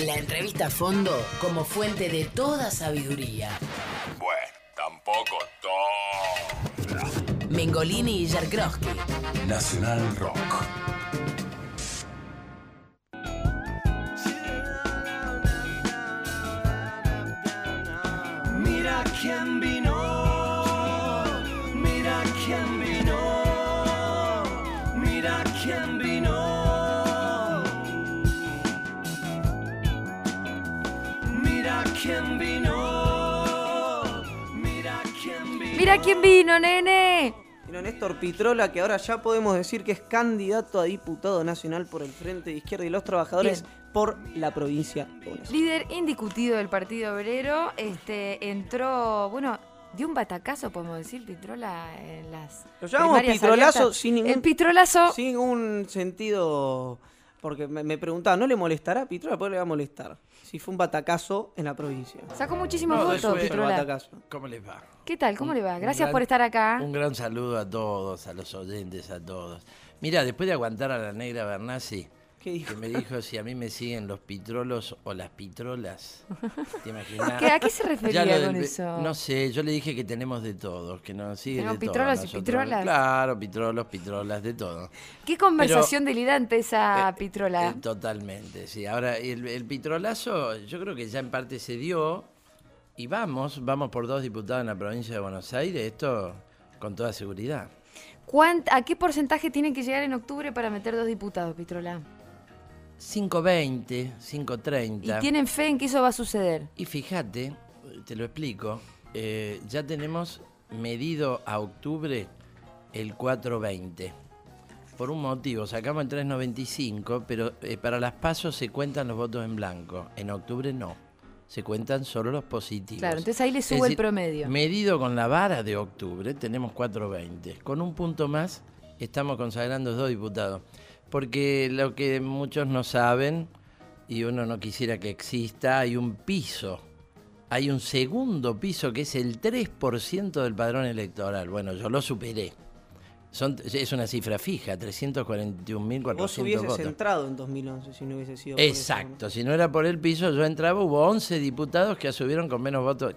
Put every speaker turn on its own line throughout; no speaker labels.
La entrevista a fondo como fuente de toda sabiduría.
Bueno, tampoco toda.
Mengolini y Jarkrowski.
Nacional Rock.
Mira quién vino, mira quién vino, mira quién vino, mira quién vino, mira quién vino.
Mira quién vino, nene.
Vino Néstor Pitrola, que ahora ya podemos decir que es candidato a diputado nacional por el Frente de Izquierda y los Trabajadores por la provincia de Buenos Aires.
Líder indiscutido del Partido Obrero, entró, bueno, dio un batacazo, podemos decir, Pitrola, en las
Lo llamamos
primarias
Pitrolazo
abiertas.
sin ningún,
El Pitrolazo.
sin ningún sentido, porque me preguntaba, ¿no le molestará a Pitrola? ¿Por qué le va a molestar? Si fue un batacazo en la provincia.
Sacó muchísimos
No,
votos,
eso es el
Pitrola.
batacazo.
¿Cómo les va?
¿Qué tal? ¿Cómo le va? Gracias
gran-
por estar acá.
Un gran saludo a todos, a los oyentes, a todos. Mira, después de aguantar a la negra Bernasi,
¿Qué dijo?
que me dijo si a mí me siguen los pitrolos o las pitrolas, ¿te imaginas?
¿A qué se refería
Ya lo
con
del-
eso?
No sé, yo le dije que tenemos de todos, que nos siguen
Tenemos
de todo.
pitrolos y
nosotros.
pitrolas.
Claro, pitrolos, pitrolas, de todo.
Qué conversación delirante esa Pitrola.
Totalmente, sí. Ahora, el pitrolazo yo creo que ya en parte se dio y vamos por 2 diputados en la provincia de Buenos Aires, esto con toda seguridad.
¿A qué porcentaje tienen que llegar en octubre para meter 2 diputados, Pitrola?
5.20, 5.30.
¿Y tienen fe en que eso va a suceder?
Y fíjate, te lo explico, ya tenemos medido a octubre el 4.20. Por un motivo, sacamos el 3.95, pero para las pasos se cuentan los votos en blanco. En octubre no, se cuentan solo los positivos.
Claro, entonces ahí le
Es
sube el
decir,
promedio.
Medido con la vara de octubre tenemos 4.20. Con un punto más estamos consagrando 2 diputados. Porque lo que muchos no saben, y uno no quisiera que exista, hay un piso. Hay un segundo piso que es el 3% del padrón electoral. Bueno, yo lo superé. Es una cifra fija, 341.400
Vos hubieses
votos.
entrado en 2011 si no hubiese sido por eso,
Exacto, si no era por el piso, yo entraba, hubo 11 diputados que asumieron con menos votos,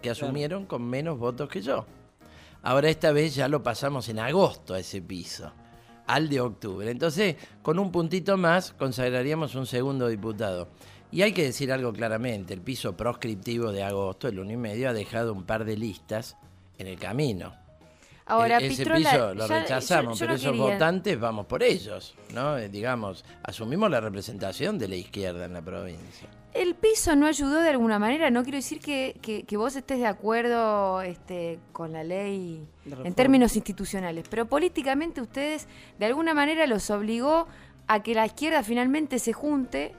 que yo. Ahora esta vez ya lo pasamos en agosto a ese piso, al de octubre. Entonces, con un puntito más, consagraríamos un segundo diputado. Y hay que decir algo claramente, el piso proscriptivo de agosto, el 1,5, ha dejado un par de listas en el camino.
Ahora,
Ese
Pitrola,
piso lo
ya-
rechazamos,
yo
pero
no
esos
quería.
votantes vamos por ellos, ¿no? Digamos, asumimos la representación de la izquierda en la provincia.
El piso no ayudó de alguna manera. No quiero decir que vos estés de acuerdo con la ley
De reforma.
en términos institucionales, pero políticamente ustedes de alguna manera los obligó a que la izquierda finalmente se junte,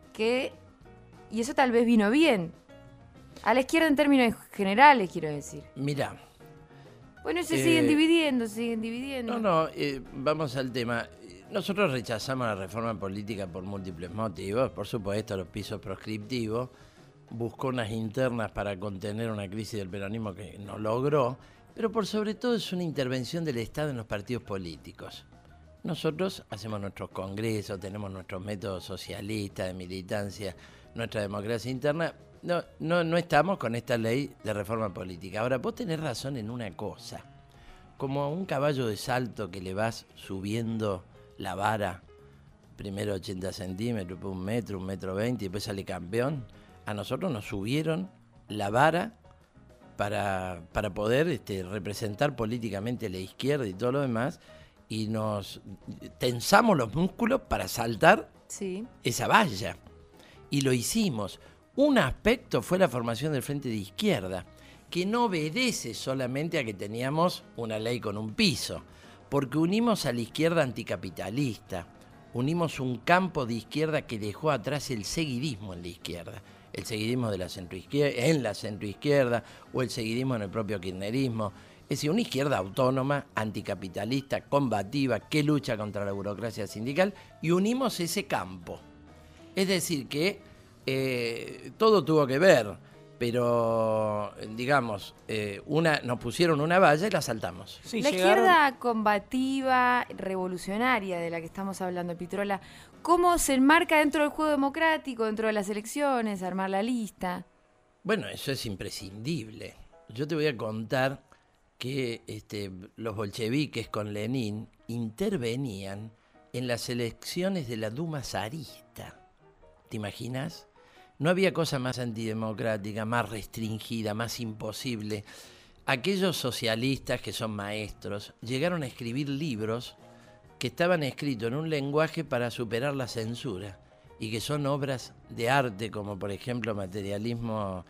y eso tal vez vino bien. A la izquierda en términos generales, quiero decir.
Mirá,
Bueno, se siguen dividiendo.
vamos al tema. Nosotros rechazamos la reforma política por múltiples motivos. Por supuesto, los pisos proscriptivos. Buscó unas internas para contener una crisis del peronismo que no logró. Pero por sobre todo es una intervención del Estado en los partidos políticos. Nosotros hacemos nuestros congresos, tenemos nuestros métodos socialistas de militancia, nuestra democracia interna. No estamos con esta ley de reforma política. Ahora, vos tenés razón en una cosa. Como a un caballo de salto que le vas subiendo la vara, primero 80 centímetros, después 1 metro 20, y después sale campeón, a nosotros nos subieron la vara para poder representar políticamente a la izquierda y todo lo demás, y nos tensamos los músculos para saltar
Sí.
esa valla. Y lo hicimos. Un aspecto fue la formación del Frente de Izquierda, que no obedece solamente a que teníamos una ley con un piso, porque unimos a la izquierda anticapitalista, unimos un campo de izquierda que dejó atrás el seguidismo en la izquierda, el seguidismo de la centroizquierda, en la centroizquierda, o el seguidismo en el propio kirchnerismo. Es decir, una izquierda autónoma, anticapitalista, combativa, que lucha contra la burocracia sindical, y unimos ese campo. Es decir, que todo tuvo que ver. pero digamos, nos pusieron una valla y la saltamos.
Sí,
La
llegaron-
izquierda combativa, revolucionaria de la que estamos hablando, Pitrola, ¿cómo se enmarca dentro del juego democrático, dentro de las elecciones, armar la lista?
Bueno, eso es imprescindible. Yo te voy a contar que los bolcheviques con Lenin intervenían en las elecciones de la Duma zarista. ¿Te imaginas? No había cosa más antidemocrática, más restringida, más imposible. Aquellos socialistas que son maestros llegaron a escribir libros que estaban escritos en un lenguaje para superar la censura y que son obras de arte, como por ejemplo materialismo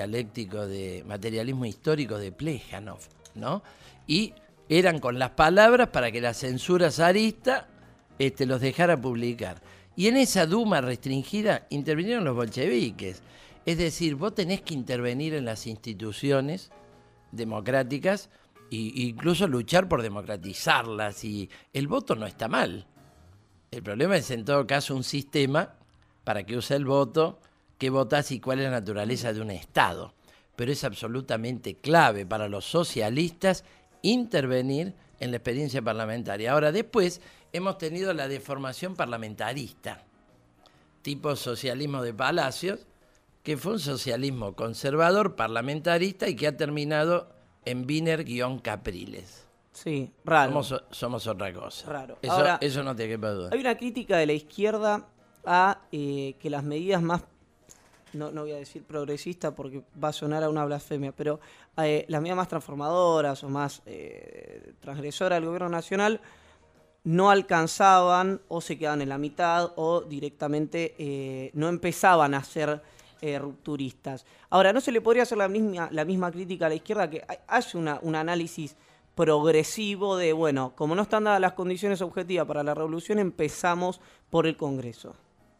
histórico de Plejánov, ¿no? Y eran con las palabras para que la censura zarista los dejara publicar. Y en esa Duma restringida intervinieron los bolcheviques. Es decir, vos tenés que intervenir en las instituciones democráticas e incluso luchar por democratizarlas. Y el voto no está mal. El problema es en todo caso un sistema para que use el voto, qué votás y cuál es la naturaleza de un Estado. Pero es absolutamente clave para los socialistas intervenir en la experiencia parlamentaria. Ahora, después hemos tenido la deformación parlamentarista, tipo socialismo de Palacios, que fue un socialismo conservador, parlamentarista y que ha terminado en Wiener-Capriles.
Sí, raro.
Somos otra cosa.
Raro.
Eso,
Ahora,
eso no te quepa duda.
Hay una crítica de la izquierda a que las medidas más, no voy a decir progresista porque va a sonar a una blasfemia, pero las medidas más transformadoras o más transgresoras del gobierno nacional no alcanzaban o se quedaban en la mitad o directamente no empezaban a ser rupturistas. Ahora, ¿no se le podría hacer la misma crítica a la izquierda que hace un análisis progresivo de, bueno, como no están dadas las condiciones objetivas para la revolución, empezamos por el Congreso?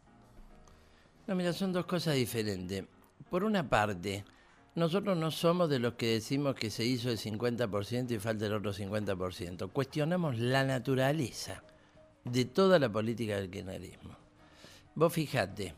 No, mira, son dos cosas diferentes. Por una parte, nosotros no somos de los que decimos que se hizo el 50% y falta el otro 50%. Cuestionamos la naturaleza de toda la política del kirchnerismo. Vos fijate,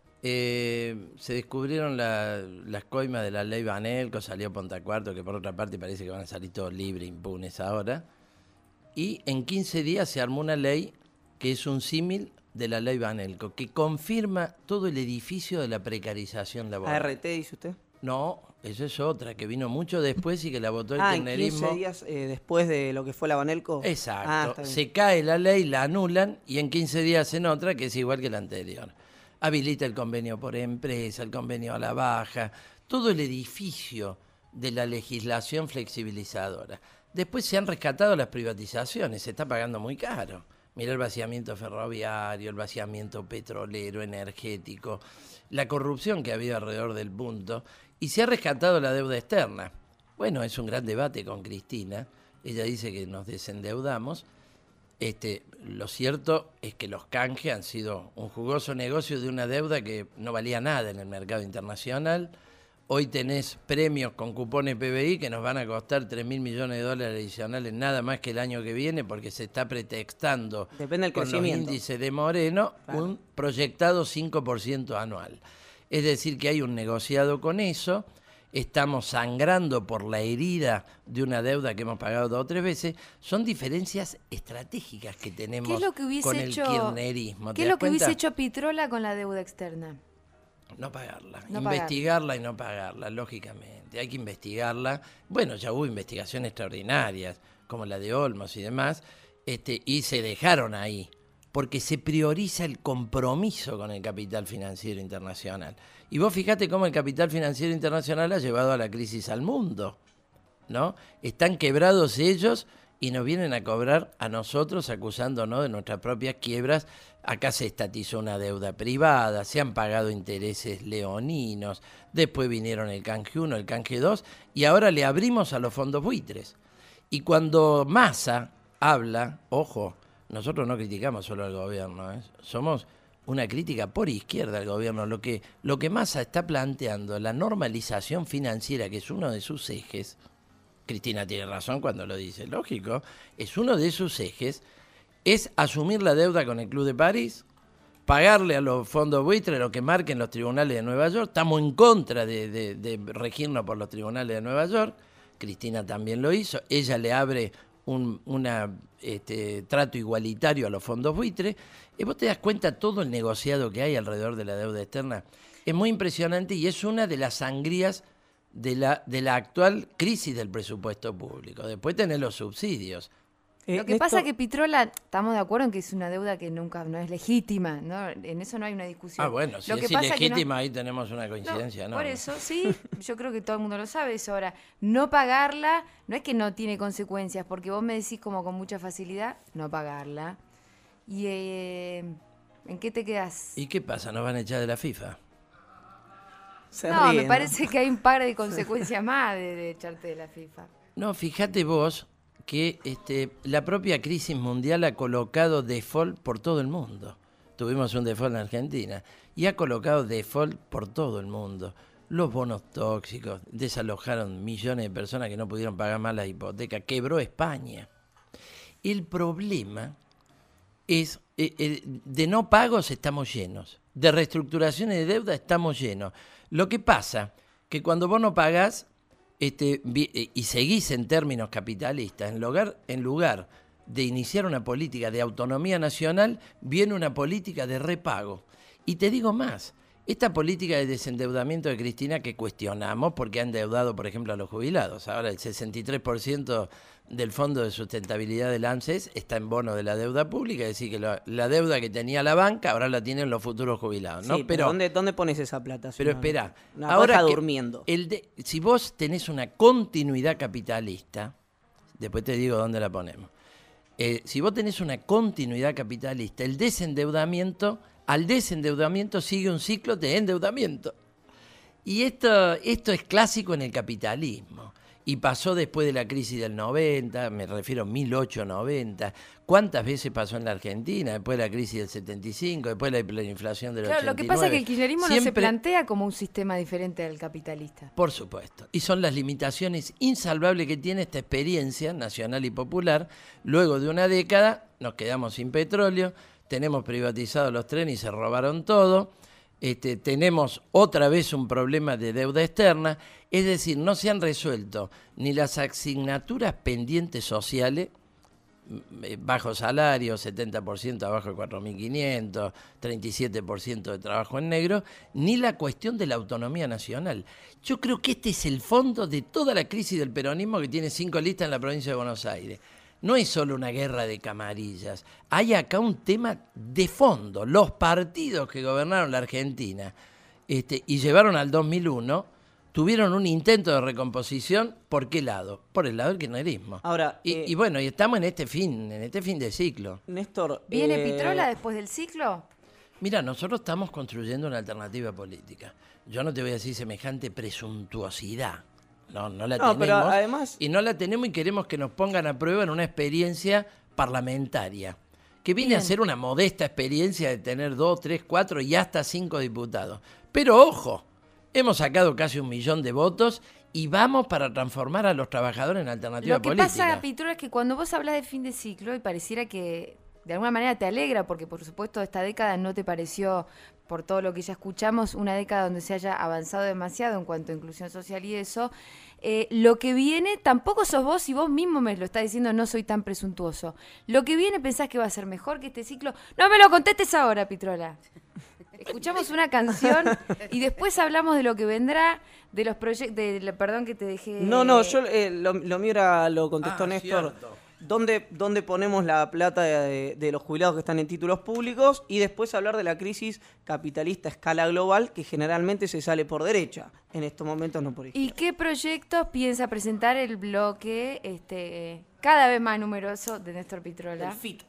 se descubrieron las coimas de la ley Banelco, salió Ponta Cuarto, que por otra parte parece que van a salir todos libres, impunes ahora. Y en 15 días se armó una ley que es un símil de la ley Banelco, que confirma todo el edificio de la precarización laboral.
ART, dice usted.
No, eso es otra, que vino mucho después y que la votó el
en
kirchnerismo.
15 días después de lo que fue la Banelco.
Exacto,
Está bien.
se cae la ley, la anulan y en 15 días hacen otra que es igual que la anterior. Habilita el convenio por empresa, el convenio a la baja, todo el edificio de la legislación flexibilizadora. Después se han rescatado las privatizaciones, se está pagando muy caro. Mirá el vaciamiento ferroviario, el vaciamiento petrolero, energético, la corrupción que ha habido alrededor del punto, y se ha rescatado la deuda externa. Bueno, es un gran debate con Cristina, ella dice que nos desendeudamos. Lo cierto es que los canjes han sido un jugoso negocio de una deuda que no valía nada en el mercado internacional. Hoy tenés premios con cupones PBI que nos van a costar $3.000 millones adicionales nada más que el año que viene porque se está pretextando
Depende del
con los
crecimiento.
índices de Moreno
Claro.
un proyectado 5% anual. Es decir, que hay un negociado con eso, estamos sangrando por la herida de una deuda que hemos pagado 2 o 3 veces. Son diferencias estratégicas que tenemos
¿Qué es lo que hubiese
con el
hecho,
kirchnerismo.
¿Qué
¿Te
es
das
lo que hubiese
cuenta?
hecho Pitrola con la deuda externa?
No pagarla,
No
investigarla y no pagarla, lógicamente. Hay que investigarla. Bueno, ya hubo investigaciones extraordinarias, como la de Olmos y demás, y se dejaron ahí, porque se prioriza el compromiso con el capital financiero internacional. Y vos fíjate cómo el capital financiero internacional ha llevado a la crisis al mundo, ¿no? Están quebrados ellos y nos vienen a cobrar a nosotros acusándonos de nuestras propias quiebras. Acá se estatizó una deuda privada, se han pagado intereses leoninos, después vinieron el canje 1, el canje 2 y ahora le abrimos a los fondos buitres. Y cuando Massa habla, ojo, nosotros no criticamos solo al gobierno, somos una crítica por izquierda al gobierno. Lo que Massa está planteando, la normalización financiera, que es uno de sus ejes, Cristina tiene razón cuando lo dice, lógico, es uno de sus ejes, es asumir la deuda con el Club de París, pagarle a los fondos buitres lo que marquen los tribunales de Nueva York. Estamos en contra de regirnos por los tribunales de Nueva York. Cristina también lo hizo. Ella le abre un trato igualitario a los fondos buitres. Y vos te das cuenta todo el negociado que hay alrededor de la deuda externa. Es muy impresionante y es una de las sangrías de la actual crisis del presupuesto público. Después tenés los subsidios.
Lo que pasa es que Pitrola, estamos de acuerdo en que es una deuda que nunca no es legítima, ¿no? En eso no hay una discusión.
Ah, bueno, si
Lo que
es
pasa
ilegítima,
que
ahí tenemos una coincidencia, ¿no?
Por eso, sí, yo creo que todo el mundo lo sabe eso. Ahora, no pagarla no es que no tiene consecuencias, porque vos me decís como con mucha facilidad, no pagarla. ¿Y en qué te quedás?
¿Y qué pasa? ¿Nos van a echar de la FIFA?
No, me parece que hay un par de consecuencias más de echarte de la FIFA.
No, fíjate vos que la propia crisis mundial ha colocado default por todo el mundo. Tuvimos un default en Argentina y ha colocado default por todo el mundo. Los bonos tóxicos, desalojaron millones de personas que no pudieron pagar más las hipotecas, quebró España. El problema es, de no pagos estamos llenos, de reestructuraciones de deuda estamos llenos. Lo que pasa que cuando vos no pagás, y seguís en términos capitalistas, en lugar de iniciar una política de autonomía nacional, viene una política de repago. Y te digo más, esta política de desendeudamiento de Cristina que cuestionamos porque ha endeudado, por ejemplo, a los jubilados. Ahora el 63% del Fondo de Sustentabilidad del ANSES está en bono de la deuda pública, es decir, que la deuda que tenía la banca ahora la tienen los futuros jubilados, ¿no?
Sí, pero ¿dónde pones esa plata?
Pero espera,
ahora durmiendo.
Si vos tenés una continuidad capitalista, después te digo dónde la ponemos. Si vos tenés una continuidad capitalista, al desendeudamiento sigue un ciclo de endeudamiento. Y esto es clásico en el capitalismo. Y pasó después de la crisis del 90, me refiero a 1890. ¿Cuántas veces pasó en la Argentina? Después de la crisis del 75, después de la inflación del 89.
Claro, lo que pasa es que el kirchnerismo no se plantea como un sistema diferente al capitalista.
Por supuesto. Y son las limitaciones insalvables que tiene esta experiencia nacional y popular. Luego de una década nos quedamos sin petróleo, tenemos privatizados los trenes y se robaron todo. Tenemos otra vez un problema de deuda externa, es decir, no se han resuelto ni las asignaturas pendientes sociales, bajo salario, 70% abajo de 4.500, 37% de trabajo en negro, ni la cuestión de la autonomía nacional. Yo creo que este es el fondo de toda la crisis del peronismo que tiene 5 listas en la provincia de Buenos Aires. No es solo una guerra de camarillas, hay acá un tema de fondo. Los partidos que gobernaron la Argentina y llevaron al 2001 tuvieron un intento de recomposición. ¿Por qué lado? Por el lado del kirchnerismo.
Ahora,
y bueno, y estamos en este fin de ciclo.
Néstor,
¿viene Pitrola después del ciclo?
Mira, nosotros estamos construyendo una alternativa política. Yo no te voy a decir semejante presuntuosidad. No la tenemos.
Pero además,
y no la tenemos y queremos que nos pongan a prueba en una experiencia parlamentaria. Que viene a ser una modesta experiencia de tener 2, 3, 4 y hasta 5 diputados. Pero ojo, hemos sacado casi 1 millón de votos y vamos para transformar a los trabajadores en alternativa política.
Lo que pasa, Pitrola, es que cuando vos hablas de fin de ciclo y pareciera que de alguna manera te alegra, porque por supuesto esta década no te pareció, por todo lo que ya escuchamos, una década donde se haya avanzado demasiado en cuanto a inclusión social y eso. Lo que viene, tampoco sos vos, y vos mismo me lo estás diciendo, no soy tan presuntuoso. Lo que viene, ¿pensás que va a ser mejor que este ciclo? No me lo contestes ahora, Pitrola. Escuchamos una canción y después hablamos de lo que vendrá, de los proyectos, perdón que te dejé...
No, yo lo mío lo contestó Néstor.
Cierto.
¿Dónde ponemos la plata de los jubilados que están en títulos públicos? Y después hablar de la crisis capitalista a escala global, que generalmente se sale por derecha. En estos momentos no por izquierda.
¿Y qué proyectos piensa presentar el bloque cada vez más numeroso de Néstor Pitrola?
El FIT.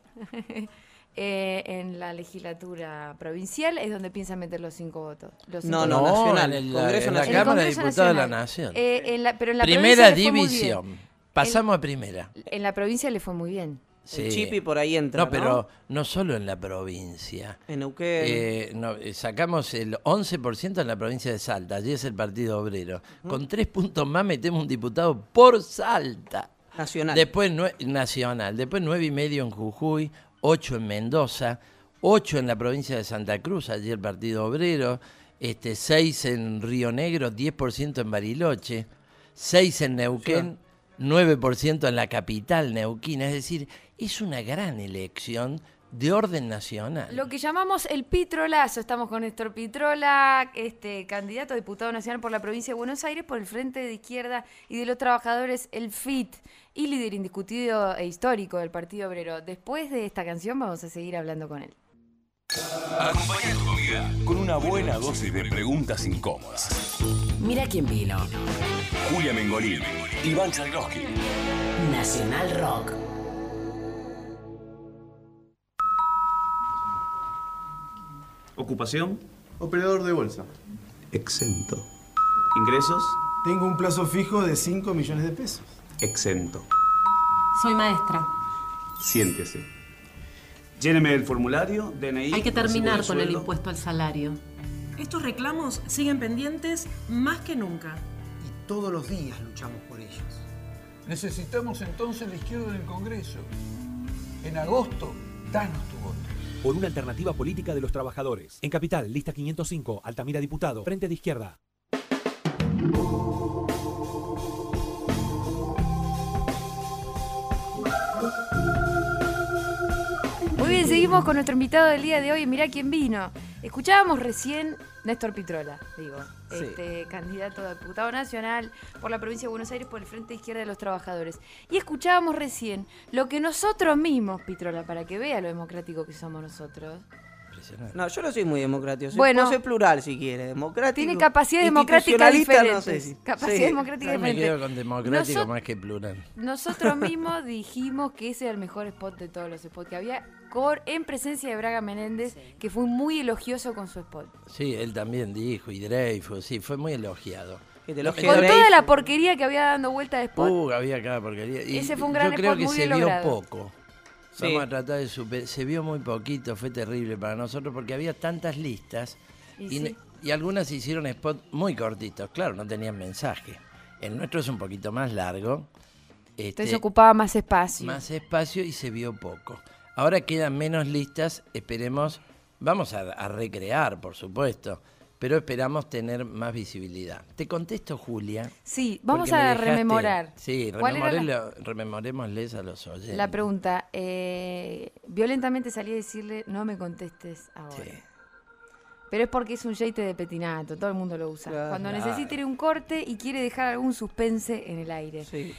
En la legislatura provincial es donde piensan meter los 5 votos.
No, nacional.
En
Congreso
la
Nacional.
Cámara de
Congreso
Diputados de la
Nacional.
Nación.
Pero en la
Primera
provincia le fue muy
división.
bien.
Pasamos a primera.
En la provincia le fue muy bien.
Sí.
El Chipi por ahí entra,
No, pero no solo en la provincia.
En Neuquén.
Sacamos el 11% en la provincia de Salta. Allí es el Partido Obrero. Con 3 puntos más metemos un diputado por Salta.
Nacional.
Después nacional. Después 9,5 en Jujuy, 8 en Mendoza, 8 en la provincia de Santa Cruz, allí el Partido Obrero, 6 en Río Negro, 10% en Bariloche, 6 en Neuquén, 9% en la capital neuquina. Es decir, es una gran elección de orden nacional.
Lo que llamamos el Pitrolazo. Estamos con Néstor Pitrola, candidato a diputado nacional por la provincia de Buenos Aires, por el Frente de Izquierda y de los Trabajadores, el FIT, y líder indiscutido e histórico del Partido Obrero. Después de esta canción vamos a seguir hablando con él.
Acompaña tu comida con una buena dosis de preguntas incómodas.
Mira quién vino.
Julia Mengolini, Iván Chernovsky.
Nacional Rock.
Ocupación,
Operador de bolsa.
exento. Ingresos,
Tengo un plazo fijo de 5 millones de pesos.
exento.
Soy maestra.
Siéntese. Lléneme el formulario, DNI.
Hay que
recibo
terminar
de
con el
sueldo.
impuesto al salario.
Estos reclamos siguen pendientes más que nunca.
Y todos los días luchamos por ellos.
Necesitamos entonces la izquierda en el Congreso. En agosto, danos tu voto.
Por una alternativa política de los trabajadores. En Capital, lista 505, Altamira Diputado, Frente de Izquierda.
Muy bien, seguimos con nuestro invitado del día de hoy. Mirá quién vino. Escuchábamos recién Néstor Pitrola,
Sí.
Candidato a diputado nacional por la provincia de Buenos Aires por el Frente de Izquierda de los Trabajadores. Y escuchábamos recién lo que nosotros mismos, Pitrola, para que vea lo democrático que somos nosotros.
No, yo no soy muy democrático.
Bueno.
Soy plural, si quiere. Democrático.
Tiene capacidad democrática
institucionalista,
diferentes.
No sé si.
Capacidad democrática
Yo me
diferente.
quedo con democrático más que plural.
Nosotros mismos dijimos que ese era el mejor spot de todos los spots que había, en presencia de Braga Menéndez, que fue muy elogioso con su spot.
Sí, él también dijo, y Dreyfus, sí, fue muy elogiado.
Que te elogie
Con
Dreyfus.
toda la porquería que había dando vuelta de spot.
Había cada porquería. Y
Ese fue un gran
yo creo
spot
que
muy
se
bien
vio
logrado.
poco.
Sí.
Vamos a tratar de superar. Se vio muy poquito, fue terrible para nosotros porque había tantas listas y algunas hicieron spots muy cortitos. Claro, no tenían mensaje. El nuestro es un poquito más largo.
Entonces ocupaba más espacio.
Más espacio y se vio poco. Ahora quedan menos listas, esperemos, vamos a recrear, por supuesto, pero esperamos tener más visibilidad. Te contesto, Julia.
Sí, vamos
porque me
a
dejaste-
rememorar.
Sí,
¿Cuál era
rememorémosles a los oyentes.
la pregunta? Violentamente salí a decirle, no me contestes ahora.
Sí.
Pero es porque es un yeite de petinato, todo el mundo lo usa.
Claro.
Cuando necesita ir a un corte y quiere dejar algún suspense en el aire.
Sí.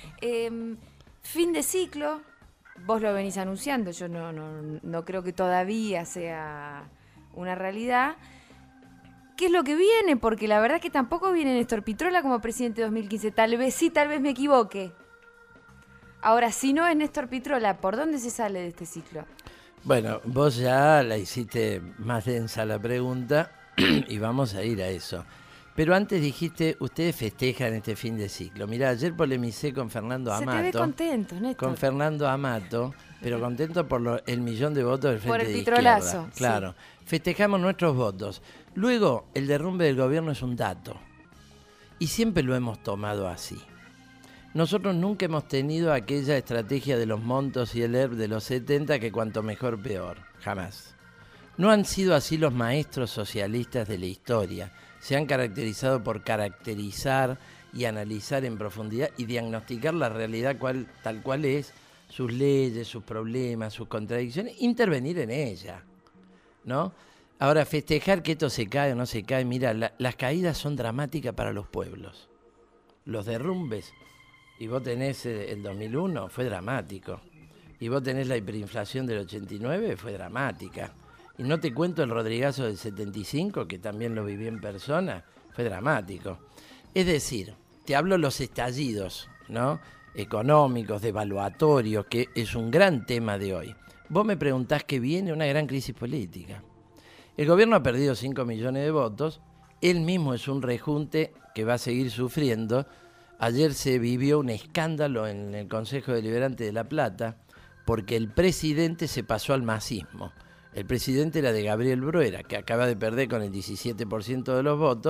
Fin de ciclo, vos lo venís anunciando, yo no creo que todavía sea una realidad. ¿Qué es lo que viene? Porque la verdad que tampoco viene Néstor Pitrola como presidente 2015. Tal vez sí, tal vez me equivoque. Ahora, si no es Néstor Pitrola, ¿por dónde se sale de este ciclo?
Bueno, vos ya la hiciste más densa la pregunta y vamos a ir a eso. Pero antes dijiste, ustedes festejan este fin de ciclo. Mirá, ayer polemicé con Fernando
Se
Amato.
te ve contento, Néstor.
Con Fernando Amato, pero contento por el millón de votos del Frente
Por el
de
pitrolazo,
Izquierda.
sí.
Claro, festejamos nuestros votos. Luego, el derrumbe del gobierno es un dato. Y siempre lo hemos tomado así. Nosotros nunca hemos tenido aquella estrategia de los Montos y el ERP de los 70 que cuanto mejor peor. Jamás. No han sido así los maestros socialistas de la historia. Se han caracterizado por caracterizar y analizar en profundidad y diagnosticar la realidad tal cual es, sus leyes, sus problemas, sus contradicciones, intervenir en ella, ¿no? Ahora, festejar que esto se cae o no se cae, mira, las caídas son dramáticas para los pueblos. Los derrumbes, y vos tenés el 2001, fue dramático. Y vos tenés la hiperinflación del 89, fue dramática. Y no te cuento el Rodrigazo del 75, que también lo viví en persona, fue dramático. Es decir, te hablo los estallidos, ¿no? Económicos, devaluatorios, que es un gran tema de hoy. Vos me preguntás que viene una gran crisis política. El gobierno ha perdido 5 millones de votos, él mismo es un rejunte que va a seguir sufriendo. Ayer se vivió un escándalo en el Consejo Deliberante de La Plata porque el presidente se pasó al masismo. El presidente era de Gabriel Bruera, que acaba de perder con el 17% de los votos,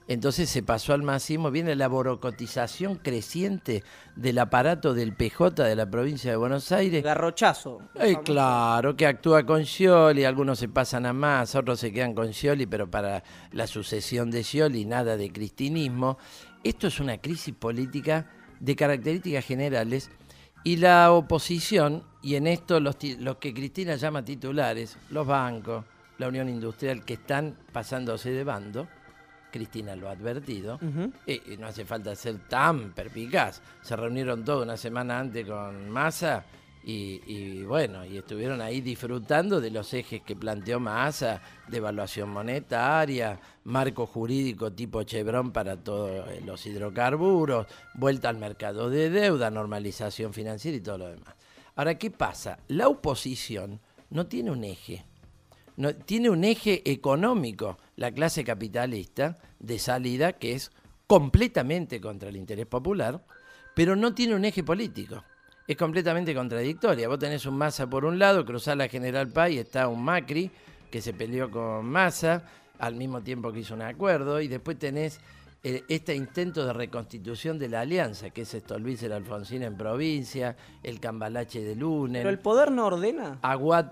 Entonces se pasó al masismo, viene la borocotización creciente del aparato del PJ de la provincia de Buenos Aires.
Garrochazo.
Claro, que actúa con Scioli, algunos se pasan a Massa, otros se quedan con Scioli, pero para la sucesión de Scioli nada de cristinismo. Esto es una crisis política de características generales y la oposición, y en esto los que Cristina llama titulares, los bancos, la Unión Industrial, que están pasándose de bando. Cristina lo ha advertido, y no hace falta ser tan perspicaz. Se reunieron todos una semana antes con Massa y bueno, y estuvieron ahí disfrutando de los ejes que planteó Massa, devaluación monetaria, marco jurídico tipo Chevron para todos los hidrocarburos, vuelta al mercado de deuda, normalización financiera y todo lo demás. Ahora, ¿qué pasa? La oposición no tiene un eje. No, tiene un eje económico, la clase capitalista de salida, que es completamente contra el interés popular, pero no tiene un eje político. Es completamente contradictoria. Vos tenés un Massa por un lado, cruzás la General Paz y está un Macri que se peleó con Massa al mismo tiempo que hizo un acuerdo, y después tenés este intento de reconstitución de la alianza, que es Stolbizer Alfonsín en provincia, el Cambalache de Lunen.
¿Pero el poder no ordena?
Aguad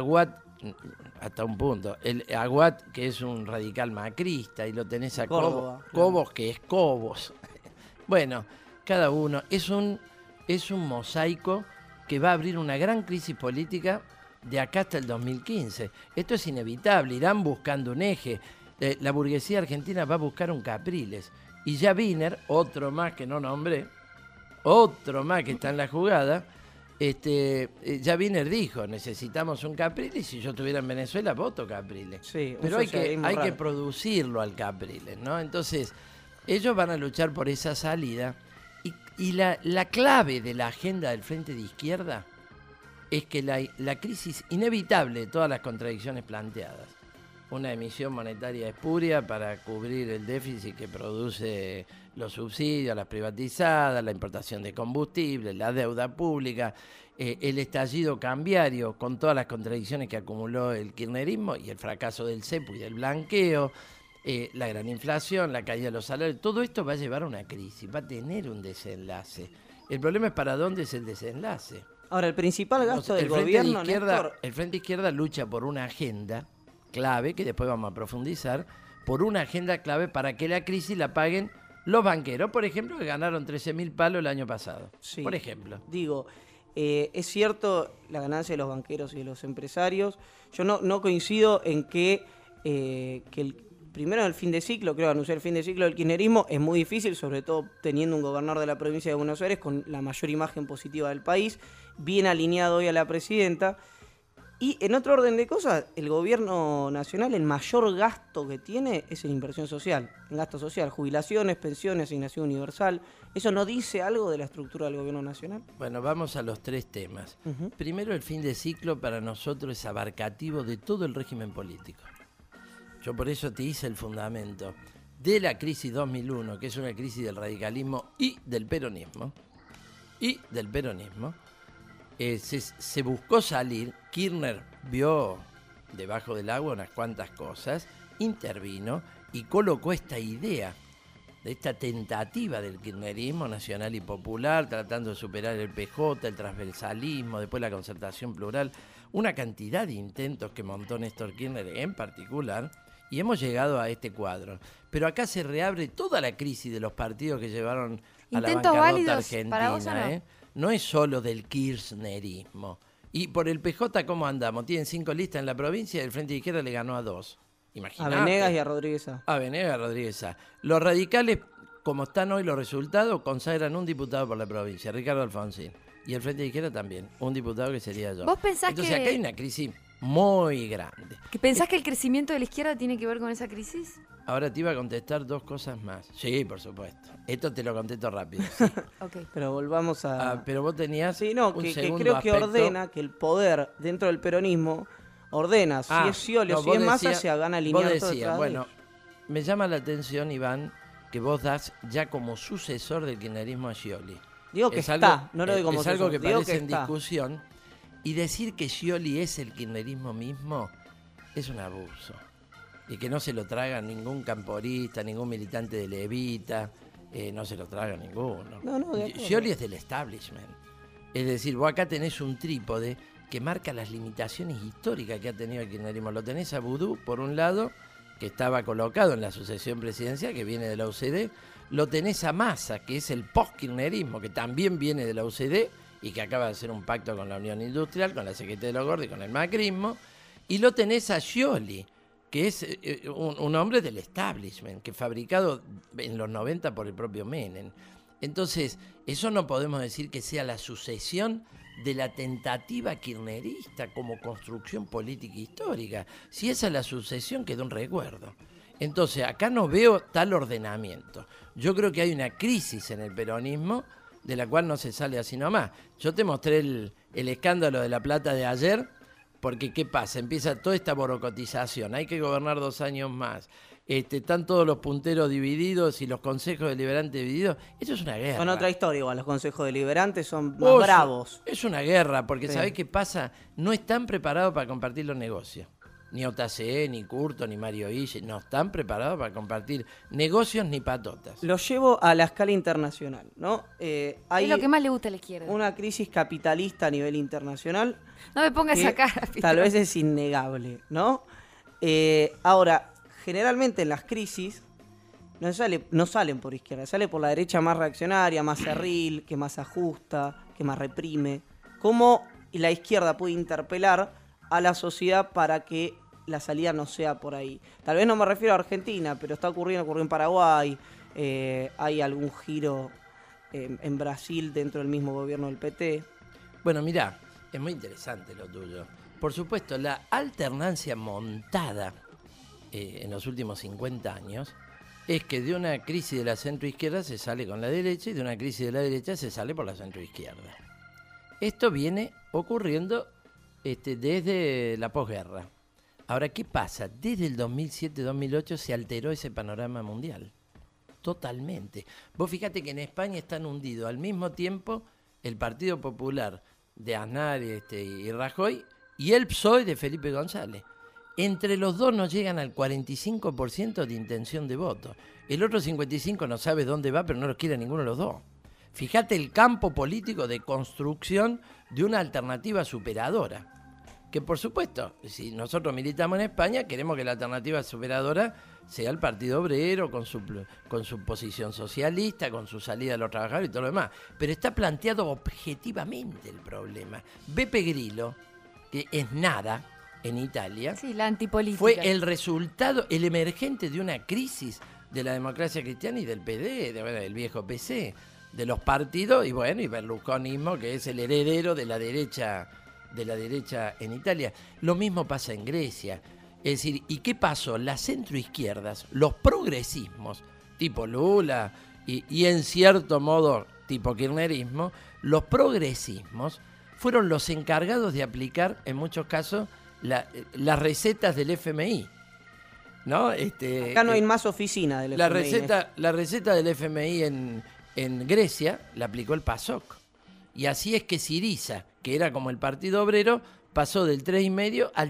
hasta un punto. El Aguad, que es un radical macrista, y lo tenés a Cobos, que es Cobos. Bueno, cada uno es un mosaico que va a abrir una gran crisis política de acá hasta el 2015. Esto es inevitable, irán buscando un eje. La burguesía argentina va a buscar un Capriles. Y ya Wiener, otro más que no nombré, otro más que está en la jugada, ya Wiener dijo, necesitamos un Capriles, si yo estuviera en Venezuela voto Capriles. Sí, pero hay que producirlo al Capriles, ¿no? Entonces, ellos van a luchar por esa salida y la clave de la agenda del Frente de Izquierda es que la crisis inevitable de todas las contradicciones planteadas, una emisión monetaria espuria para cubrir el déficit que produce los subsidios, las privatizadas, la importación de combustibles, la deuda pública, el estallido cambiario con todas las contradicciones que acumuló el kirchnerismo y el fracaso del cepo y del blanqueo, la gran inflación, la caída de los salarios. Todo esto va a llevar a una crisis, va a tener un desenlace. El problema es para dónde es el desenlace.
Ahora, el principal gasto del gobierno, Néstor...
El Frente de Izquierda lucha por una agenda clave, que después vamos a profundizar, por una agenda clave para que la crisis la paguen los banqueros, por ejemplo, que ganaron 13.000 palos el año pasado. Sí, por ejemplo.
Digo, es cierto la ganancia de los banqueros y de los empresarios. Yo no coincido en que primero en el fin de ciclo, creo que anunciar el fin de ciclo del kirchnerismo es muy difícil, sobre todo teniendo un gobernador de la provincia de Buenos Aires con la mayor imagen positiva del país, bien alineado hoy a la presidenta. Y en otro orden de cosas, el gobierno nacional, el mayor gasto que tiene es en inversión social, en gasto social, jubilaciones, pensiones, asignación universal. ¿Eso no dice algo de la estructura del gobierno nacional?
Bueno, vamos a los tres temas. Primero, el fin de ciclo para nosotros es abarcativo de todo el régimen político. Yo por eso te hice el fundamento de la crisis 2001, que es una crisis del radicalismo y del peronismo. Se buscó salir, Kirchner vio debajo del agua unas cuantas cosas, intervino y colocó esta idea, de esta tentativa del kirchnerismo nacional y popular, tratando de superar el PJ, el transversalismo, después la concertación plural, una cantidad de intentos que montó Néstor Kirchner en particular, y hemos llegado a este cuadro. Pero acá se reabre toda la crisis de los partidos que llevaron a la bancarrota argentina,
¿para vos o no?
No es solo del kirchnerismo. Y por el PJ, ¿cómo andamos? Tienen 5 listas en la provincia y el Frente de Izquierda le ganó a 2. Imagínate.
A Venegas y a Rodríguez A.
A Venegas y a Rodríguez A. Los radicales, como están hoy los resultados, consagran un diputado por la provincia, Ricardo Alfonsín. Y el Frente de Izquierda también, un diputado que sería yo.
¿Vos pensás
Entonces acá hay una crisis muy grande.
¿Pensás que el crecimiento de la izquierda tiene que ver con esa crisis?
Ahora te iba a contestar 2 cosas más. Sí, por supuesto. Esto te lo contesto rápido. Sí.
Okay. Pero volvamos a...
pero vos tenías
que creo que ordena que el poder dentro del peronismo ordena. Si es Scioli o si es Massa, se hagan alineados.
Vos decías, bueno, me llama la atención, Iván, que vos das ya como sucesor del kirchnerismo a Scioli.
Digo que está, no lo digo como
sucesor. Es algo que
digo
parece
que
en
está.
discusión. Y decir que Scioli es el kirchnerismo mismo es un abuso. y que no se lo traga ningún camporista, ningún militante de Levita, no se lo traga ninguno. Scioli es del establishment. Es decir, vos acá tenés un trípode que marca las limitaciones históricas que ha tenido el kirchnerismo. Lo tenés a Boudou, por un lado, que estaba colocado en la sucesión presidencial, que viene de la UCD. Lo tenés a Massa, que es el post-kirchnerismo, que también viene de la UCD y que acaba de hacer un pacto con la Unión Industrial, con la Secretaría de los Gordos y con el macrismo. Y lo tenés a Scioli, que es un hombre del establishment, que fabricado en los 90 por el propio Menem. Entonces, eso no podemos decir que sea la sucesión de la tentativa kirchnerista como construcción política histórica. Si esa es la sucesión, queda un recuerdo. Entonces, acá no veo tal ordenamiento. Yo creo que hay una crisis en el peronismo de la cual no se sale así nomás. Yo te mostré el escándalo de La Plata de ayer, porque ¿qué pasa? Empieza toda esta borocotización, hay que gobernar 2 años más. Están todos los punteros divididos y los consejos deliberantes divididos. Eso es una guerra.
Con otra historia igual, los consejos deliberantes son más bravos.
Es una guerra, porque
sí.
¿Sabés qué pasa? No están preparados para compartir los negocios. Ni OTACE, ni Curto, ni Mario Ille, no están preparados para compartir negocios ni patotas.
Lo llevo a la escala internacional, ¿no? Hay
es lo que más le gusta a la izquierda.
Una crisis capitalista a nivel internacional.
No me pongas esa cara.
Tal vez es innegable, ¿no? Ahora, generalmente en las crisis no salen por izquierda, sale por la derecha más reaccionaria, más cerril, que más ajusta, que más reprime. ¿Cómo la izquierda puede interpelar a la sociedad para que la salida no sea por ahí? Tal vez no me refiero a Argentina, pero ocurrió en Paraguay, hay algún giro en Brasil dentro del mismo gobierno del PT.
Bueno, mirá, es muy interesante lo tuyo. Por supuesto, la alternancia montada en los últimos 50 años es que de una crisis de la centroizquierda se sale con la derecha y de una crisis de la derecha se sale por la centroizquierda. Esto viene ocurriendo desde la posguerra. Ahora, ¿qué pasa? Desde el 2007-2008 se alteró ese panorama mundial. Totalmente. Vos fíjate que en España están hundidos al mismo tiempo el Partido Popular de Aznar y Rajoy y el PSOE de Felipe González. Entre los dos no llegan al 45% de intención de voto. El otro 55% no sabe dónde va, pero no lo quiere ninguno de los dos. Fíjate el campo político de construcción de una alternativa superadora. Que por supuesto, si nosotros militamos en España, queremos que la alternativa superadora sea el Partido Obrero, con su posición socialista, con su salida de los trabajadores y todo lo demás. Pero está planteado objetivamente el problema. Beppe Grillo, que es nada en Italia,
sí, la antipolítica,
fue el resultado, el emergente de una crisis de la democracia cristiana y del PD, del viejo PC, de los partidos, y bueno, y berlusconismo, que es el heredero de la derecha en Italia. Lo mismo pasa en Grecia. Es decir, ¿y qué pasó? Las centroizquierdas, los progresismos, tipo Lula, y en cierto modo tipo kirchnerismo, los progresismos fueron los encargados de aplicar, en muchos casos, las recetas del FMI. ¿No?
Acá no hay más oficina del FMI.
La receta del FMI en Grecia la aplicó el PASOK. Y así es que Syriza, que era como el Partido Obrero, pasó del 3,5% al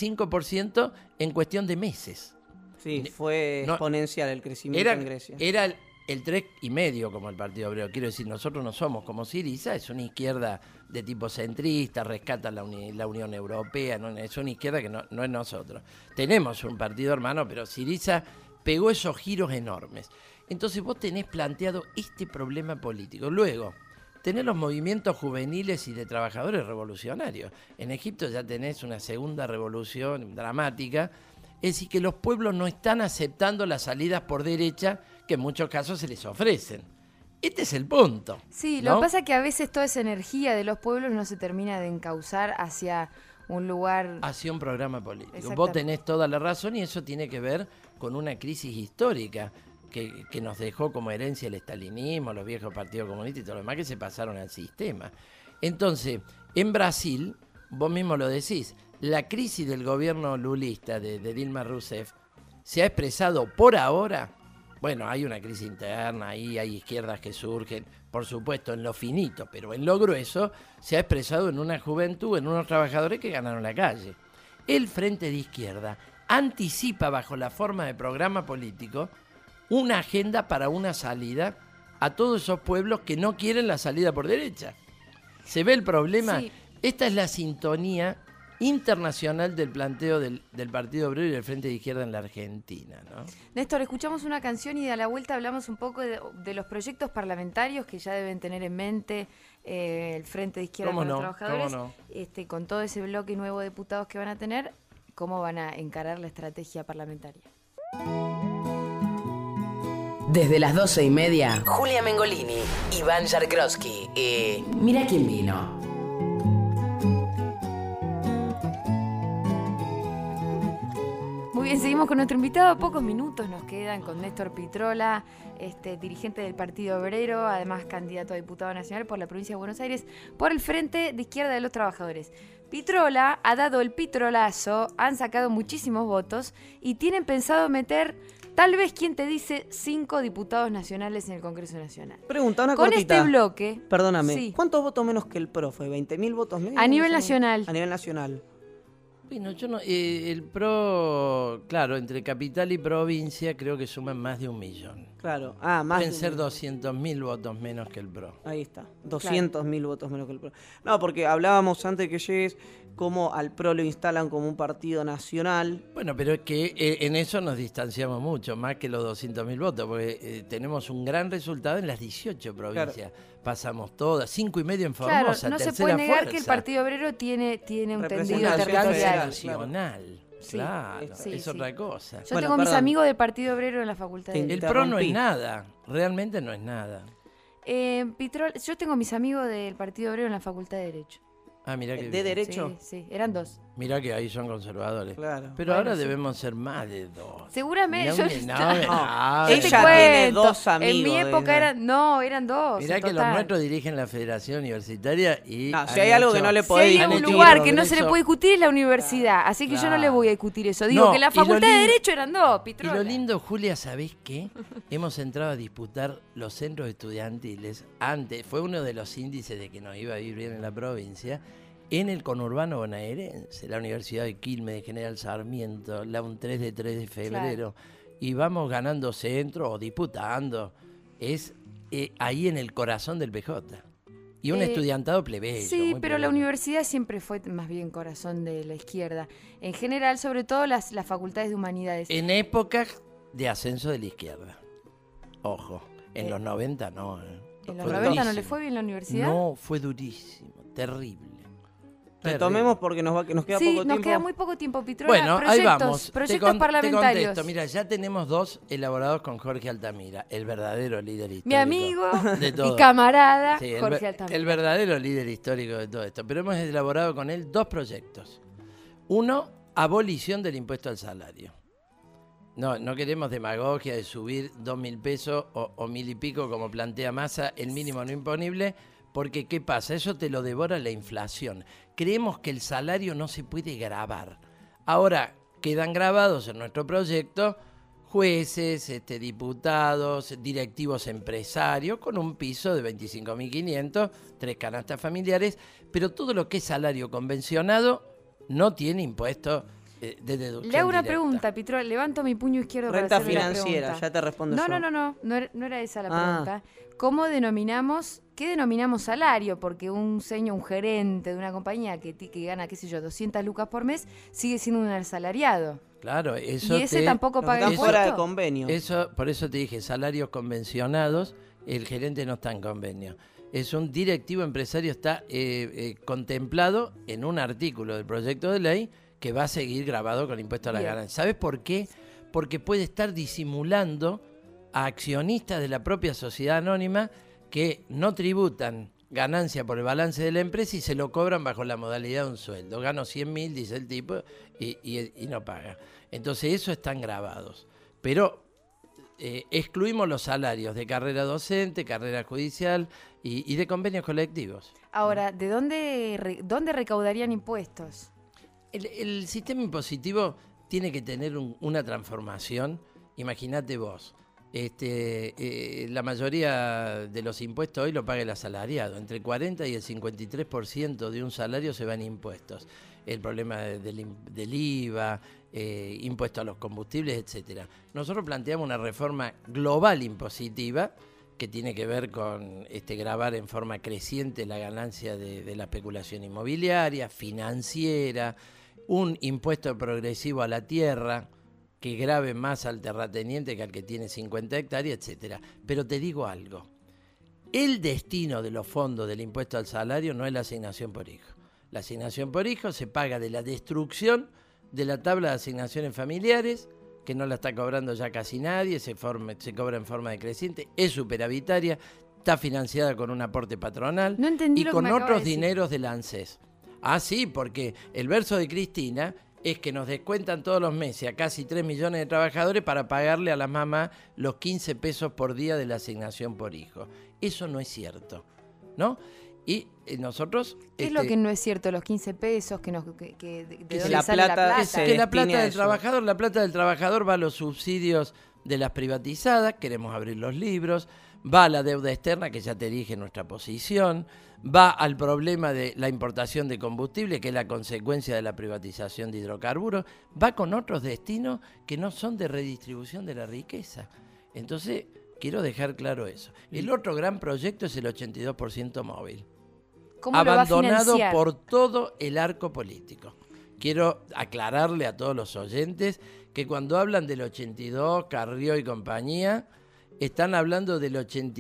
35% en cuestión de meses.
Sí, fue exponencial el crecimiento en Grecia.
Era el 3,5% como el Partido Obrero. Quiero decir, nosotros no somos como Syriza, es una izquierda de tipo centrista, rescata la Unión Europea, no, es una izquierda que no es nosotros. Tenemos un partido hermano, pero Syriza pegó esos giros enormes. Entonces vos tenés planteado este problema político. Luego, tenés los movimientos juveniles y de trabajadores revolucionarios. En Egipto ya tenés una segunda revolución dramática. Es decir, que los pueblos no están aceptando las salidas por derecha que en muchos casos se les ofrecen. Este es el punto.
Sí,
¿no?
Lo que pasa es que a veces toda esa energía de los pueblos no se termina de encauzar hacia un lugar...
Hacia un programa político. Vos tenés toda la razón y eso tiene que ver con una crisis histórica que nos dejó como herencia el estalinismo, los viejos partidos comunistas y todo lo demás que se pasaron al sistema. Entonces, en Brasil, vos mismo lo decís, la crisis del gobierno lulista de Dilma Rousseff se ha expresado por ahora. Bueno, hay una crisis interna, ahí hay izquierdas que surgen, por supuesto, en lo finito, pero en lo grueso se ha expresado en una juventud, en unos trabajadores que ganaron la calle. El Frente de Izquierda anticipa bajo la forma de programa político una agenda para una salida a todos esos pueblos que no quieren la salida por derecha. ¿Se ve el problema?
Sí.
Esta es la sintonía internacional del planteo del Partido Obrero y del Frente de Izquierda en la Argentina, ¿no?
Néstor, escuchamos una canción y a la vuelta hablamos un poco de los proyectos parlamentarios que ya deben tener en mente el Frente de Izquierda con los Trabajadores.
¿Cómo no?
Con todo ese bloque nuevo de diputados que van a tener, ¿cómo van a encarar la estrategia parlamentaria?
Desde las 12:30, Julia Mengolini, Iván Yarkrowski y Mira quién vino.
Muy bien, seguimos con nuestro invitado. Pocos minutos nos quedan con Néstor Pitrola, dirigente del Partido Obrero, además candidato a diputado nacional por la provincia de Buenos Aires, por el Frente de Izquierda de los Trabajadores. Pitrola ha dado el pitrolazo, han sacado muchísimos votos y tienen pensado meter, tal vez, ¿quién te dice?, 5 diputados nacionales en el Congreso Nacional.
Pregunta, una
con
cortita.
este bloque...
Perdóname,
sí.
¿cuántos votos menos que el PRO fue? ¿20.000 votos menos?
A nivel nacional.
A nivel nacional.
Bueno, yo no, el PRO, claro, entre capital y provincia creo que suman más de 1 millón.
Claro, más
Pueden
de
ser 200.000 votos menos que el PRO.
Ahí está, 200.000 votos menos que el PRO. No, porque hablábamos antes que llegues cómo al PRO lo instalan como un partido nacional.
Bueno, pero es que en eso nos distanciamos mucho, más que los 200.000 votos, porque tenemos un gran resultado en las 18 provincias. Claro. Pasamos todas, 5,5 en Formosa,
claro, no se puede negar fuerza. Que el Partido Obrero tiene un tendido territorial.
Nacional. Claro, sí, es otra cosa.
Yo tengo mis amigos del Partido Obrero en la Facultad de
Derecho. El PRO no es nada, realmente no es nada.
Yo tengo mis amigos del Partido Obrero en la Facultad de Derecho.
Ah, mirá que
¿De Derecho?
Sí, eran 2.
Mirá que ahí son conservadores.
Claro.
Pero bueno, ahora debemos ser más de 2.
Seguramente.
Ella tiene 2 amigos.
En mi época eran 2.
Mirá que los nuestros dirigen la Federación Universitaria y...
No, si hay algo que no le podés
discutir. Si hay un lugar que no se le puede discutir es la universidad. Así que yo no le voy a discutir eso. Digo que la Facultad de Derecho eran 2, Pitrola.
Y lo lindo, Julia, ¿sabés qué? Hemos entrado a disputar los centros estudiantiles. Antes, fue uno de los índices de que nos iba a ir bien en la provincia, en el conurbano bonaerense, la Universidad de Quilmes, de General Sarmiento, la UNTRES de 3 de febrero, y vamos ganando centros o disputando. Es ahí en el corazón del PJ. Y un estudiantado plebeyo.
Sí, pero plebeyo. La universidad siempre fue más bien corazón de la izquierda. En general, sobre todo las facultades de humanidades.
En épocas de ascenso de la izquierda. Ojo, en los 90 no.
¿En los 90 no le fue bien la universidad?
No, fue durísimo, terrible.
Retomemos porque nos queda poco tiempo.
Nos queda muy poco tiempo, Pitrola.
Bueno, ahí vamos.
Proyectos parlamentarios.
Te contesto. Mira, ya tenemos 2 elaborados con Jorge Altamira, el verdadero líder histórico.
Mi amigo
de todo.
y camarada,
sí,
Jorge Altamira.
El verdadero líder histórico de todo esto. Pero hemos elaborado con él 2 proyectos. Uno, abolición del impuesto al salario. No queremos demagogia de subir 2.000 pesos o 1.000 y pico, como plantea Massa, el mínimo no imponible. Porque, ¿qué pasa? Eso te lo devora la inflación. Creemos que el salario no se puede gravar. Ahora, quedan grabados en nuestro proyecto jueces, diputados, directivos empresarios, con un piso de 25.500, 3 canastas familiares, pero todo lo que es salario convencionado no tiene impuesto de deducción.
Le hago una
directa.
pregunta, Pitrola. Levanto mi puño izquierdo
Renta
para hacerle la
financiera,
pregunta.
ya te respondo yo.
No era esa la pregunta. ¿Qué denominamos salario? Porque un gerente de una compañía que gana, qué sé yo, 200 lucas por mes, sigue siendo un asalariado.
Claro, eso
y ese tampoco paga impuestos.
Fuera de convenio.
Por eso te dije, salarios convencionados, el gerente no está en convenio. Es un directivo empresario, está contemplado en un artículo del proyecto de ley que va a seguir grabado con impuesto a la ganancia. ¿Sabes por qué? Porque puede estar disimulando a accionistas de la propia sociedad anónima que no tributan ganancia por el balance de la empresa y se lo cobran bajo la modalidad de un sueldo. Gano 100.000, dice el tipo, y no paga. Entonces, eso están grabados. Pero excluimos los salarios de carrera docente, carrera judicial y de convenios colectivos.
Ahora, ¿de dónde recaudarían impuestos?
El sistema impositivo tiene que tener una transformación. Imagínate vos. La mayoría de los impuestos hoy lo paga el asalariado. Entre el 40 y el 53% de un salario se va en impuestos. El problema del IVA, impuesto a los combustibles, etcétera. Nosotros planteamos una reforma global impositiva que tiene que ver con gravar en forma creciente la ganancia de la especulación inmobiliaria, financiera, un impuesto progresivo a la tierra que grave más al terrateniente que al que tiene 50 hectáreas, etcétera. Pero te digo algo, el destino de los fondos del impuesto al salario no es la asignación por hijo. La asignación por hijo se paga de la destrucción de la tabla de asignaciones familiares, que no la está cobrando ya casi nadie, se cobra en forma decreciente, es superavitaria, está financiada con un aporte patronal
No entendí
y
lo que
con
me acaba de
otros
decir.
dineros del ANSES. Ah, sí, porque el verso de Cristina es que nos descuentan todos los meses a casi 3 millones de trabajadores para pagarle a las mamás los 15 pesos por día de la asignación por hijo. Eso no es cierto, ¿no? Y nosotros...
¿Qué es lo que no es cierto? Los 15 pesos, ¿de dónde
la
sale la
plata
plata?
Es que la plata del
eso.
trabajador, la plata del trabajador va a los subsidios de las privatizadas, queremos abrir los libros, va a la deuda externa, que ya te dije nuestra posición, va al problema de la importación de combustible, que es la consecuencia de la privatización de hidrocarburos, va con otros destinos que no son de redistribución de la riqueza. Entonces, quiero dejar claro eso. El otro gran proyecto es el 82% móvil.
¿Cómo lo va a
Abandonado
financiar?
por todo el arco político. Quiero aclararle a todos los oyentes que cuando hablan del 82, Carrió y compañía, están hablando del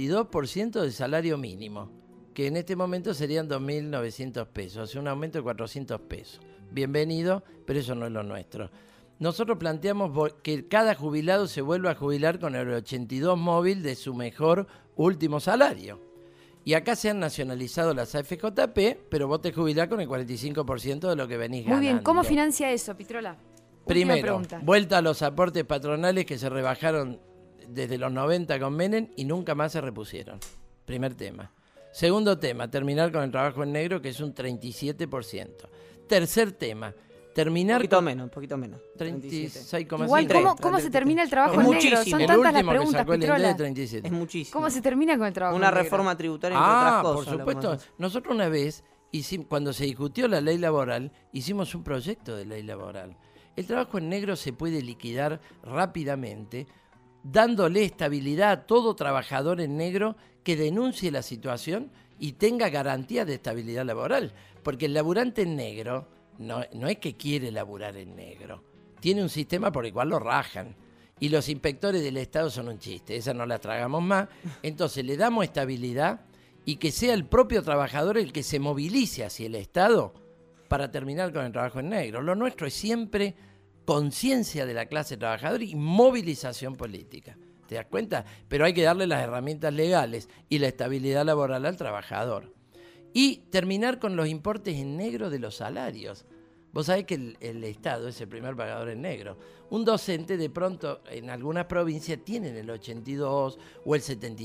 82% del salario mínimo, que en este momento serían 2.900 pesos, hace un aumento de 400 pesos. Bienvenido, pero eso no es lo nuestro. Nosotros planteamos que cada jubilado se vuelva a jubilar con el 82 móvil de su mejor último salario. Y acá se han nacionalizado las AFJP, pero vos te jubilás con el 45% de lo que venís ganando.
Muy bien, ¿cómo financia eso, Pitrola? Última
Primero,
pregunta.
vuelta a los aportes patronales que se rebajaron desde los 90 con Menem y nunca más se repusieron. Primer tema. Segundo tema, terminar con el trabajo en negro, que es un 37%. Tercer tema, terminar
Un poquito menos.
36,5.
Igual, ¿cómo se termina el trabajo
Es
en negro?
muchísimo.
Son
El
tantas las
último que
preguntas,
sacó el
Pitrola.
INDE de 37.
Es muchísimo.
¿Cómo se termina con el trabajo
Una
en negro?
reforma tributaria, entre otras cosas.
Por supuesto. Nosotros una vez, cuando se discutió la ley laboral, hicimos un proyecto de ley laboral. El trabajo en negro se puede liquidar rápidamente, dándole estabilidad a todo trabajador en negro que denuncie la situación y tenga garantía de estabilidad laboral. Porque el laburante en negro no es que quiere laburar en negro. Tiene un sistema por el cual lo rajan. Y los inspectores del Estado son un chiste. Esa no la tragamos más. Entonces le damos estabilidad y que sea el propio trabajador el que se movilice hacia el Estado para terminar con el trabajo en negro. Lo nuestro es siempre conciencia de la clase trabajadora y movilización política. ¿Te das cuenta? Pero hay que darle las herramientas legales y la estabilidad laboral al trabajador. Y terminar con los importes en negro de los salarios. Vos sabés que el Estado es el primer pagador en negro. Un docente de pronto en algunas provincias tienen el 82 o el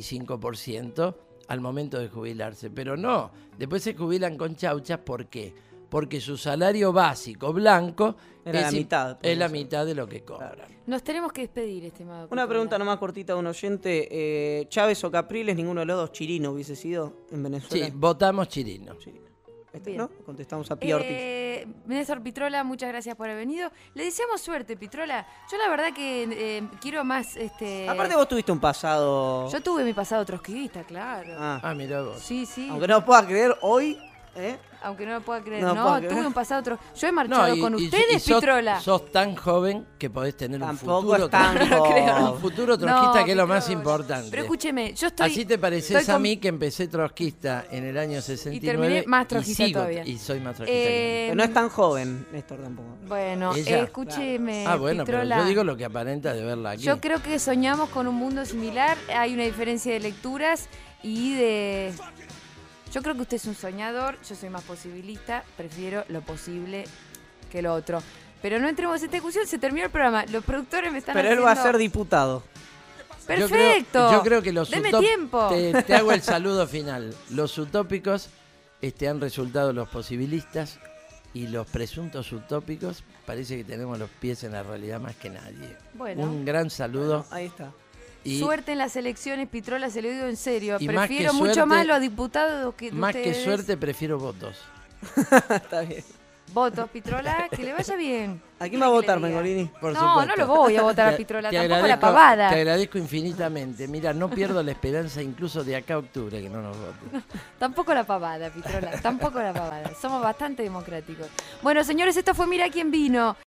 75% al momento de jubilarse, pero no, después se jubilan con chauchas. ¿Por qué? Porque su salario básico blanco es la mitad de lo que cobran.
Nos tenemos que despedir, estimado.
Una pregunta nomás cortita de un oyente. ¿Chávez o Capriles, ninguno de los dos, Chirino hubiese sido en Venezuela?
Sí, votamos Chirino.
¿No? Contestamos a Pía Ortiz.
Néstor Pitrola, muchas gracias por haber venido. Le deseamos suerte, Pitrola. Yo la verdad que quiero más...
Aparte vos tuviste un pasado...
Yo tuve mi pasado trotskista, claro.
Ah, mirá vos.
Sí, sí.
Aunque no pueda creer hoy...
Aunque no lo pueda creer.
No
No,
puedo creer.
tuve un pasado Yo he marchado con ustedes, Pitrola.
Sos tan joven que podés tener
Tampoco
un futuro
es tan
trotskista. Un futuro trotskista
No,
que es lo más
Pitrola.
importante.
Pero escúcheme, yo estoy...
Así te pareces
estoy
a
con-
mí, que empecé trotskista en el año 69
terminé más trotskista
sigo,
todavía.
y soy más trotskista que
Pero no es tan joven, Néstor, tampoco.
Bueno,
Ella.
escúcheme,
bueno,
Pitrola.
pero yo digo lo que aparenta de verla aquí.
Yo creo que soñamos con un mundo similar. Hay una diferencia de lecturas y de... Yo creo que usted es un soñador, yo soy más posibilista, prefiero lo posible que lo otro. Pero no entremos en esta discusión, se terminó el programa. Los productores me están
Pero
haciendo...
él va a ser diputado.
¡Perfecto!
Yo creo que los
¡Deme tiempo!
Te hago el saludo final. Los utópicos han resultado los posibilistas y los presuntos utópicos parece que tenemos los pies en la realidad más que nadie.
Bueno.
Un gran saludo.
Ahí está.
Y
Suerte en las elecciones, Pitrola, se lo digo en serio.
Y más que
Prefiero mucho
suerte-
más los diputados que
más que
ustedes.
suerte prefiero votos.
Está bien.
Votos, Pitrola, que le vaya bien.
¿A quién va a votar, Mengolini?
Por
No,
supuesto.
no lo voy a votar a
Te-
Pitrola,
te
tampoco la
agradezco-
pavada.
Te agradezco infinitamente. Mira, no pierdo la esperanza incluso de acá a octubre que no nos voten.
Tampoco la pavada, Pitrola, tampoco la pavada. Somos bastante democráticos. Bueno, señores, esto fue Mira quién vino.